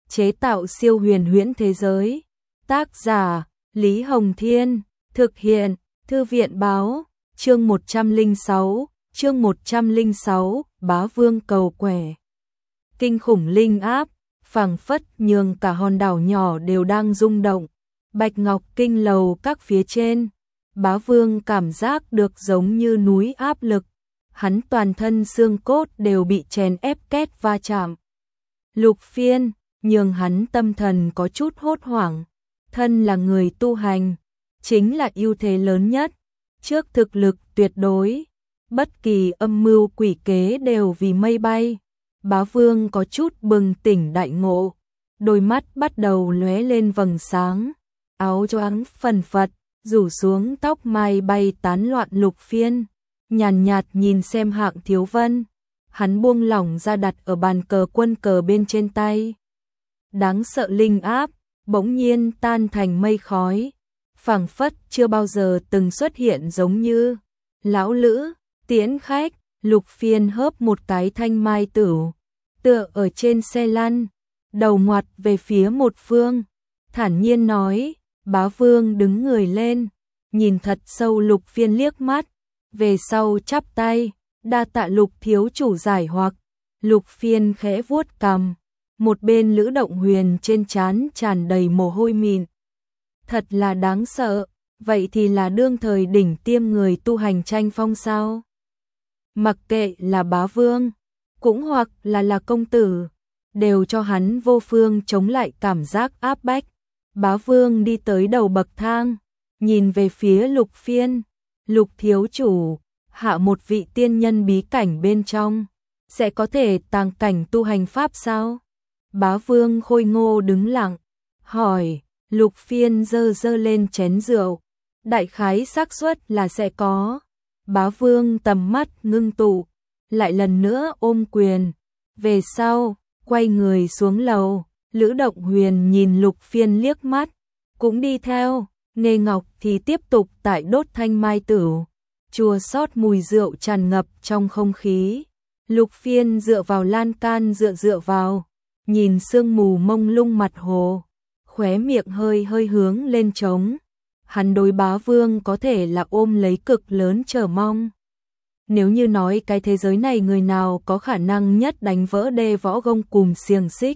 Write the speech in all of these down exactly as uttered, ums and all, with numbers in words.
chế tạo siêu huyền huyễn thế giới. Tác giả Lý Hồng Thiên, thực hiện Thư viện Báo, chương một trăm lẻ sáu, chương một trăm lẻ sáu, Bá Vương cầu quẻ. Kinh khủng linh áp, phảng phất nhường cả hòn đảo nhỏ đều đang rung động. Bạch Ngọc Kinh lầu các phía trên, Bá Vương cảm giác được giống như núi áp lực, hắn toàn thân xương cốt đều bị chèn ép két va chạm. Lục Phiên, nhường hắn tâm thần có chút hốt hoảng, thân là người tu hành, chính là ưu thế lớn nhất, trước thực lực tuyệt đối, bất kỳ âm mưu quỷ kế đều vì mây bay. Bá Vương có chút bừng tỉnh đại ngộ, đôi mắt bắt đầu lóe lên vầng sáng, áo choàng phần phật, rủ xuống tóc mai bay tán loạn. Lục Phiên nhàn nhạt, nhạt nhìn xem Hạng Thiếu Vân, hắn buông lỏng ra đặt ở bàn cờ quân cờ bên trên tay. Đáng sợ linh áp bỗng nhiên tan thành mây khói, phảng phất chưa bao giờ từng xuất hiện giống như. Lão Lữ, tiễn khách. Lục Phiên hớp một cái thanh mai tửu, tựa ở trên xe lăn, đầu ngoặt về phía một phương, thản nhiên nói. Bá Vương đứng người lên, nhìn thật sâu Lục Phiên liếc mắt, về sau chắp tay, đa tạ Lục thiếu chủ giải hoặc. Lục Phiên khẽ vuốt cằm, một bên Lữ Động Huyền trên trán tràn đầy mồ hôi mịn. Thật là đáng sợ, vậy thì là đương thời đỉnh tiêm người tu hành tranh phong sao? Mặc kệ là Bá Vương, cũng hoặc là là công tử, đều cho hắn vô phương chống lại cảm giác áp bách. Bá Vương đi tới đầu bậc thang, nhìn về phía Lục Phiên. Lục thiếu chủ, hạ một vị tiên nhân bí cảnh bên trong, sẽ có thể tàng cảnh tu hành pháp sao? Bá Vương khôi ngô đứng lặng, hỏi. Lục Phiên giơ giơ lên chén rượu, đại khái xác suất là sẽ có. Bá Vương tầm mắt ngưng tụ, lại lần nữa ôm quyền, về sau, quay người xuống lầu. Lữ Động Huyền nhìn Lục Phiên liếc mắt, cũng đi theo. Nghê Ngọc thì tiếp tục tại đốt thanh mai tửu, chua xót mùi rượu tràn ngập trong không khí. Lục Phiên dựa vào lan can dựa dựa vào, nhìn sương mù mông lung mặt hồ, khóe miệng hơi hơi hướng lên trống. Hắn đối Bá Vương có thể là ôm lấy cực lớn chờ mong. Nếu như nói cái thế giới này người nào có khả năng nhất đánh vỡ đê võ gông cùm xiềng xích,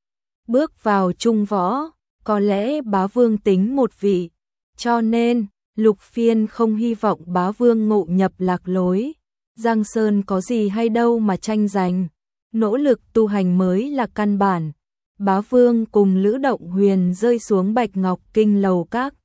bước vào trung võ, có lẽ Bá Vương tính một vị. Cho nên, Lục Phiên không hy vọng Bá Vương ngộ nhập lạc lối. Giang Sơn có gì hay đâu mà tranh giành, nỗ lực tu hành mới là căn bản. Bá Vương cùng Lữ Động Huyền rơi xuống Bạch Ngọc Kinh lầu các.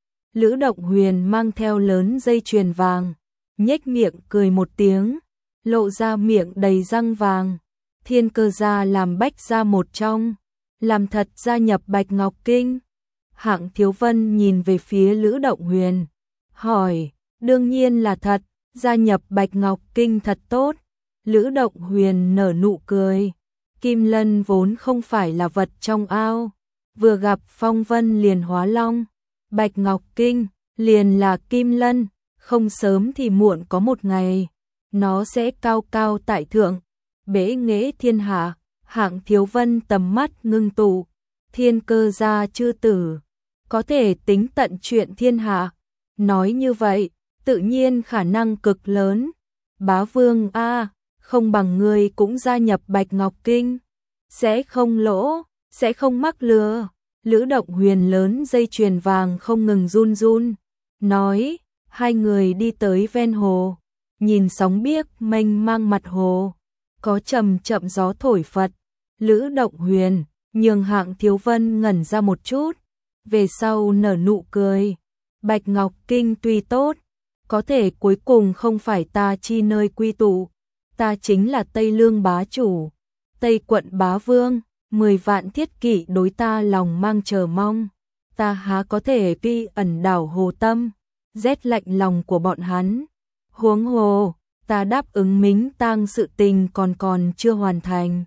Lữ Động Huyền mang theo lớn dây chuyền vàng, nhếch miệng cười một tiếng, lộ ra miệng đầy răng vàng. Thiên Cơ gia làm bách gia một trong, làm thật gia nhập Bạch Ngọc Kinh. Hạng Thiếu Vân nhìn về phía Lữ Động Huyền, hỏi. Đương nhiên là thật, gia nhập Bạch Ngọc Kinh thật tốt. Lữ Động Huyền nở nụ cười. Kim Lân vốn không phải là vật trong ao, vừa gặp phong vân liền hóa long. Bạch Ngọc Kinh liền là Kim Lân, không sớm thì muộn có một ngày, nó sẽ cao cao tại thượng, bế nghệ thiên hạ. Hạng Thiếu Vân tầm mắt ngưng tụ, Thiên Cơ gia chư tử, có thể tính tận chuyện thiên hạ. Nói như vậy, tự nhiên khả năng cực lớn. Bá Vương a, không bằng ngươi cũng gia nhập Bạch Ngọc Kinh, sẽ không lỗ, sẽ không mắc lừa. Lữ Động Huyền lớn dây chuyền vàng không ngừng run run, nói. Hai người đi tới ven hồ, nhìn sóng biếc mênh mang mặt hồ, có chậm chậm gió thổi phật. Lữ Động Huyền nhường Hạng Thiếu Vân ngẩn ra một chút, về sau nở nụ cười. Bạch Ngọc Kinh tuy tốt, có thể cuối cùng không phải ta chi nơi quy tụ, ta chính là Tây Lương bá chủ, Tây quận bá vương. Mười vạn thiết kỵ đối ta lòng mang chờ mong, ta há có thể vi ẩn đảo hồ tâm, rét lạnh lòng của bọn hắn. Huống hồ, ta đáp ứng mính tang sự tình còn còn chưa hoàn thành.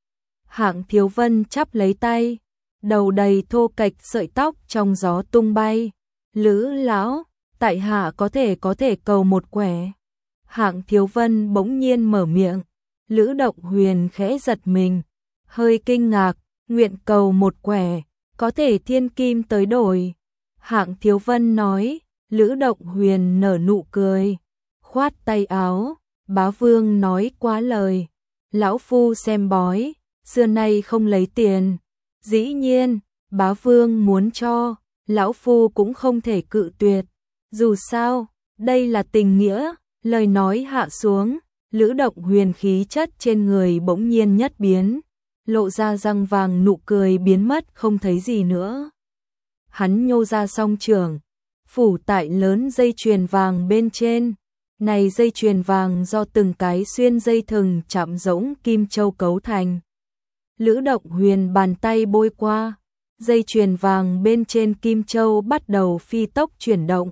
Hạng Thiếu Vân chắp lấy tay, đầu đầy thô kệch sợi tóc trong gió tung bay. Lữ lão, tại hạ có thể có thể cầu một quẻ. Hạng Thiếu Vân bỗng nhiên mở miệng. Lữ Động Huyền khẽ giật mình, hơi kinh ngạc, nguyện cầu một quẻ, có thể thiên kim tới đổi. Hạng Thiếu Vân nói. Lữ Động Huyền nở nụ cười, khoát tay áo. Bá Vương nói quá lời, lão phu xem bói, xưa nay không lấy tiền. Dĩ nhiên, Bá Vương muốn cho, lão phu cũng không thể cự tuyệt. Dù sao, đây là tình nghĩa. Lời nói hạ xuống, Lữ Động Huyền khí chất trên người bỗng nhiên nhất biến, lộ ra răng vàng, nụ cười biến mất không thấy gì nữa. Hắn nhô ra song trường, phủ tại lớn dây chuyền vàng bên trên. Này dây chuyền vàng do từng cái xuyên dây thừng chạm rỗng kim châu cấu thành. Lữ Động Huyền bàn tay bôi qua, dây chuyền vàng bên trên kim châu bắt đầu phi tốc chuyển động.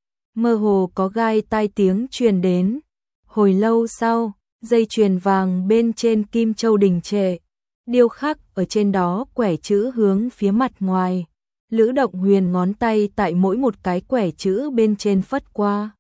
Mơ hồ có gai tai tiếng truyền đến. Hồi lâu sau, dây chuyền vàng bên trên kim châu đình trệ, điêu khắc ở trên đó quẻ chữ hướng phía mặt ngoài. Lữ Động Huyền ngón tay tại mỗi một cái quẻ chữ bên trên phất qua,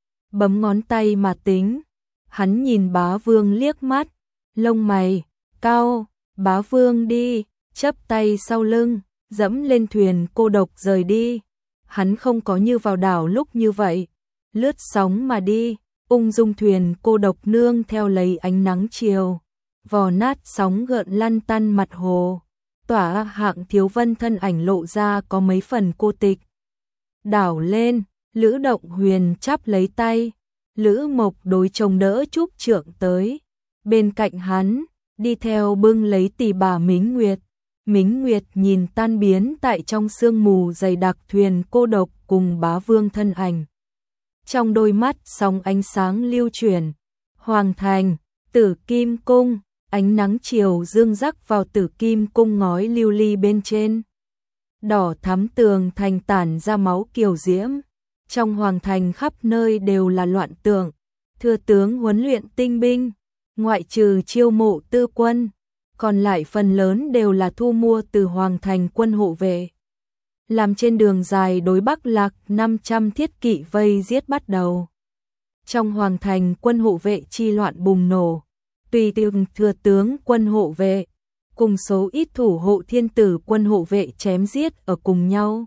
bấm ngón tay mà tính. Hắn nhìn Bá Vương liếc mắt, lông mày cau. Bá Vương đi, chắp tay sau lưng, dẫm lên thuyền cô độc rời đi. Hắn không có như vào đảo lúc như vậy, lướt sóng mà đi, ung dung thuyền cô độc nương theo lấy ánh nắng chiều, vò nát sóng gợn lăn tăn mặt hồ. Tỏa Hạng Thiếu Vân thân ảnh lộ ra có mấy phần cô tịch. Đảo lên, Lữ Động Huyền chắp lấy tay, Lữ Mộc đối chồng đỡ Trúc Trượng tới. Bên cạnh hắn, đi theo bưng lấy tỳ bà Mính Nguyệt. Mính Nguyệt nhìn tan biến tại trong sương mù dày đặc thuyền cô độc cùng Bá Vương thân ảnh. Trong đôi mắt sóng ánh sáng lưu chuyển. Hoàng thành, Tử Kim cung, ánh nắng chiều dương rắc vào Tử Kim cung ngói lưu ly bên trên. Đỏ thắm tường thành tản ra máu kiều diễm. Trong hoàng thành khắp nơi đều là loạn tượng. Thừa tướng huấn luyện tinh binh, ngoại trừ chiêu mộ tư quân, còn lại phần lớn đều là thu mua từ hoàng thành quân hộ vệ. Làm trên đường dài đối Bắc Lạc, năm trăm thiết kỵ vây giết bắt đầu. Trong hoàng thành quân hộ vệ chi loạn bùng nổ, tùy từng thừa tướng quân hộ vệ cùng số ít thủ hộ thiên tử quân hộ vệ chém giết ở cùng nhau.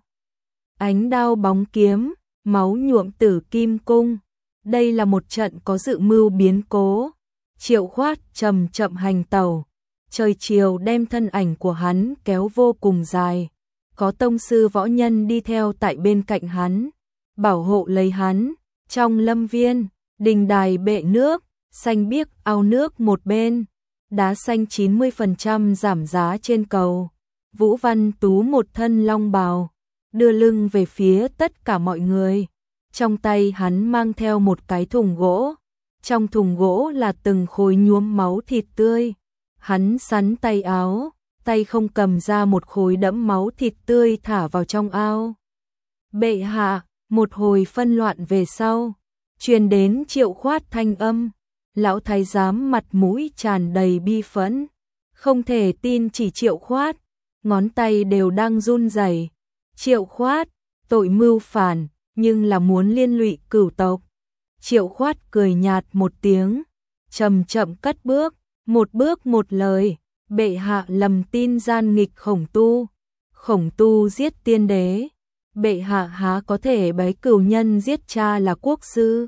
Ánh đao bóng kiếm, máu nhuộm Tử Kim cung. Đây là một trận có dự mưu biến cố. Triệu Khoát chậm chậm hành tàu, trời chiều đem thân ảnh của hắn kéo vô cùng dài. Có tông sư võ nhân đi theo tại bên cạnh hắn, bảo hộ lấy hắn. Trong lâm viên, đình đài bệ nước, xanh biếc ao nước một bên, đá xanh chín mươi phần trăm giảm giá trên cầu. Vũ Văn Tú một thân long bào, đưa lưng về phía tất cả mọi người. Trong tay hắn mang theo một cái thùng gỗ, trong thùng gỗ là từng khối nhuốm máu thịt tươi. Hắn sắn tay áo, tay không cầm ra một khối đẫm máu thịt tươi thả vào trong ao. Bệ hạ, một hồi phân loạn về sau, truyền đến Triệu Khoát thanh âm. Lão thái giám mặt mũi tràn đầy bi phẫn, không thể tin chỉ Triệu Khoát, ngón tay đều đang run rẩy. Triệu Khoát, tội mưu phản, nhưng là muốn liên lụy cửu tộc. Triệu Khoát cười nhạt một tiếng, chậm chậm cất bước, một bước một lời. Bệ hạ lầm tin gian nghịch Khổng Tu, Khổng Tu giết tiên đế, bệ hạ há có thể bái cửu nhân giết cha là quốc sư.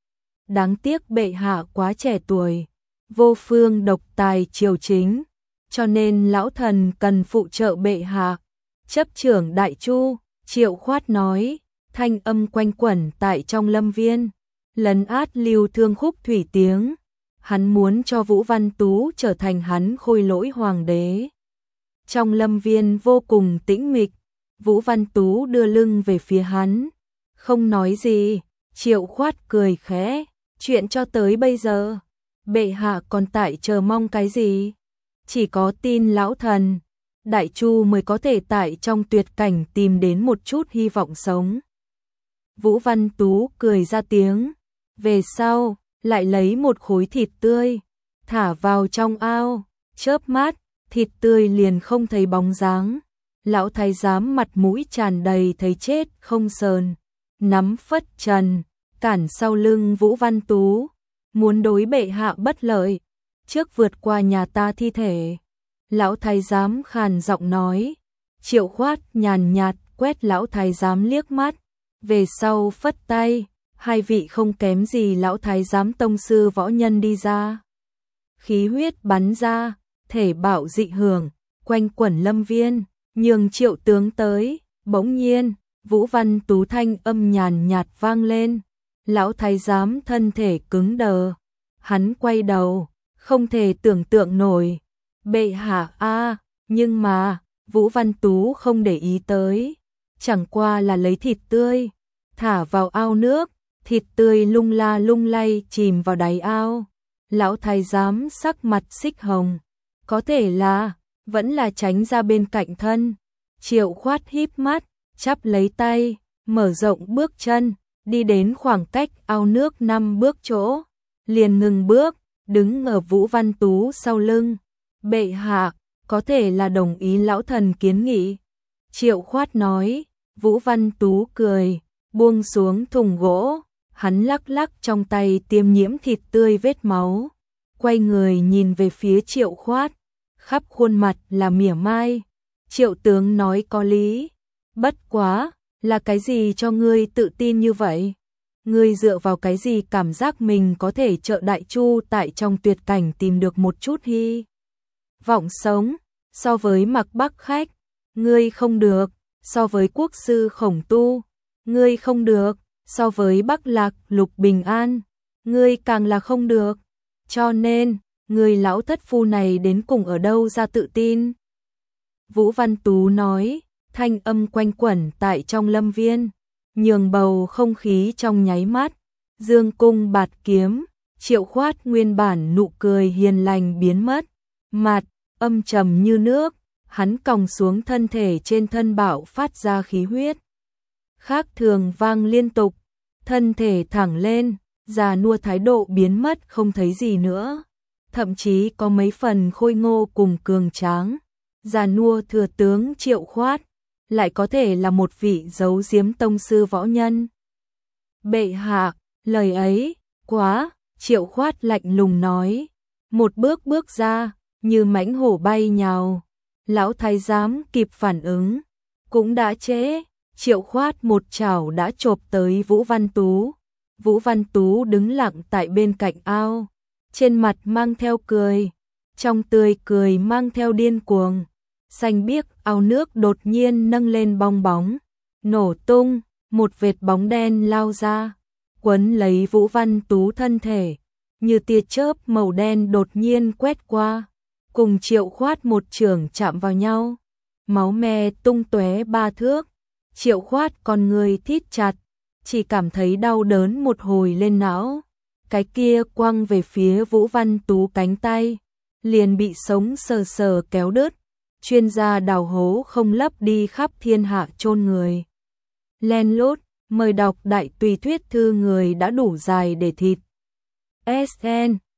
Đáng tiếc bệ hạ quá trẻ tuổi, vô phương độc tài triều chính, cho nên lão thần cần phụ trợ bệ hạ. Chấp trưởng Đại Chu, Triệu Khoát nói, thanh âm quanh quẩn tại trong lâm viên, lấn át lưu thương khúc thủy tiếng. Hắn muốn cho Vũ Văn Tú trở thành hắn khôi lỗi hoàng đế. Trong lâm viên vô cùng tĩnh mịch, Vũ Văn Tú đưa lưng về phía hắn, không nói gì. Triệu Khoát cười khẽ, chuyện cho tới bây giờ, bệ hạ còn tại chờ mong cái gì? Chỉ có tin lão thần, Đại Chu mới có thể tại trong tuyệt cảnh tìm đến một chút hy vọng sống. Vũ Văn Tú cười ra tiếng, về sau lại lấy một khối thịt tươi, thả vào trong ao, chớp mắt, thịt tươi liền không thấy bóng dáng. Lão thái giám mặt mũi tràn đầy thấy chết không sờn, nắm phất trần, cản sau lưng Vũ Văn Tú, muốn đối bệ hạ bất lợi, trước vượt qua nhà ta thi thể. Lão thái giám khàn giọng nói. Triệu Khoát nhàn nhạt quét lão thái giám liếc mắt, về sau phất tay, hai vị không kém gì lão thái giám tông sư võ nhân đi ra. Khí huyết bắn ra, thể bạo dị hưởng, quanh quẩn lâm viên, nhường Triệu tướng tới, bỗng nhiên, Vũ Văn Tú thanh âm nhàn nhạt vang lên. Lão thái giám thân thể cứng đờ, hắn quay đầu, không thể tưởng tượng nổi. Bệ hạ a, nhưng mà, Vũ Văn Tú không để ý tới, chẳng qua là lấy thịt tươi, thả vào ao nước, thịt tươi lung la lung lay chìm vào đáy ao. Lão thái giám sắc mặt xích hồng, có thể là, vẫn là tránh ra bên cạnh thân. Triệu Khoát híp mắt, chắp lấy tay, mở rộng bước chân, đi đến khoảng cách ao nước năm bước chỗ, liền ngừng bước, đứng ở Vũ Văn Tú sau lưng. Bệ hạ, có thể là đồng ý lão thần kiến nghị. Triệu Khoát nói. Vũ Văn Tú cười, buông xuống thùng gỗ, hắn lắc lắc trong tay tiêm nhiễm thịt tươi vết máu, quay người nhìn về phía Triệu Khoát, khắp khuôn mặt là mỉa mai. Triệu tướng nói có lý, bất quá, là cái gì cho ngươi tự tin như vậy? Ngươi dựa vào cái gì cảm giác mình có thể trợ Đại Chu tại trong tuyệt cảnh tìm được một chút hy vọng sống, so với Mạc Bắc Khách, ngươi không được, so với Quốc sư Khổng Tu, ngươi không được, so với Bắc Lạc Lục Bình An, ngươi càng là không được. Cho nên, người lão thất phu này đến cùng ở đâu ra tự tin? Vũ Văn Tú nói, thanh âm quanh quẩn tại trong lâm viên, nhường bầu không khí trong nháy mắt. Dương cung bạt kiếm, Triệu Khoát nguyên bản nụ cười hiền lành biến mất, mặt âm trầm như nước, hắn còng xuống thân thể, trên thân bạo phát ra khí huyết khác thường vang liên tục, thân thể thẳng lên, già nua thái độ biến mất không thấy gì nữa, thậm chí có mấy phần khôi ngô cùng cường tráng. Già nua thừa tướng Triệu Khoát lại có thể là một vị giấu giếm tông sư võ nhân. Bệ hạ, lời ấy quá. Triệu Khoát lạnh lùng nói, một bước bước ra, như mãnh hổ bay nhào. Lão thái giám kịp phản ứng, cũng đã trễ. Triệu Khoát một chảo đã chộp tới Vũ Văn Tú. Vũ Văn Tú đứng lặng tại bên cạnh ao, trên mặt mang theo cười, trong tươi cười mang theo điên cuồng. Xanh biếc ao nước đột nhiên nâng lên bong bóng, nổ tung, một vệt bóng đen lao ra, quấn lấy Vũ Văn Tú thân thể, như tia chớp màu đen đột nhiên quét qua, cùng Triệu Khoát một chưởng chạm vào nhau, máu me tung tóe ba thước. Triệu Khoát con người thít chặt, chỉ cảm thấy đau đớn một hồi lên não, cái kia quăng về phía Vũ Văn Tú cánh tay, liền bị sống sờ sờ kéo đứt. Chuyên gia đào hố không lấp đi khắp thiên hạ chôn người. Len lút, mời đọc đại tùy thuyết thư người đã đủ dài để thịt. ét en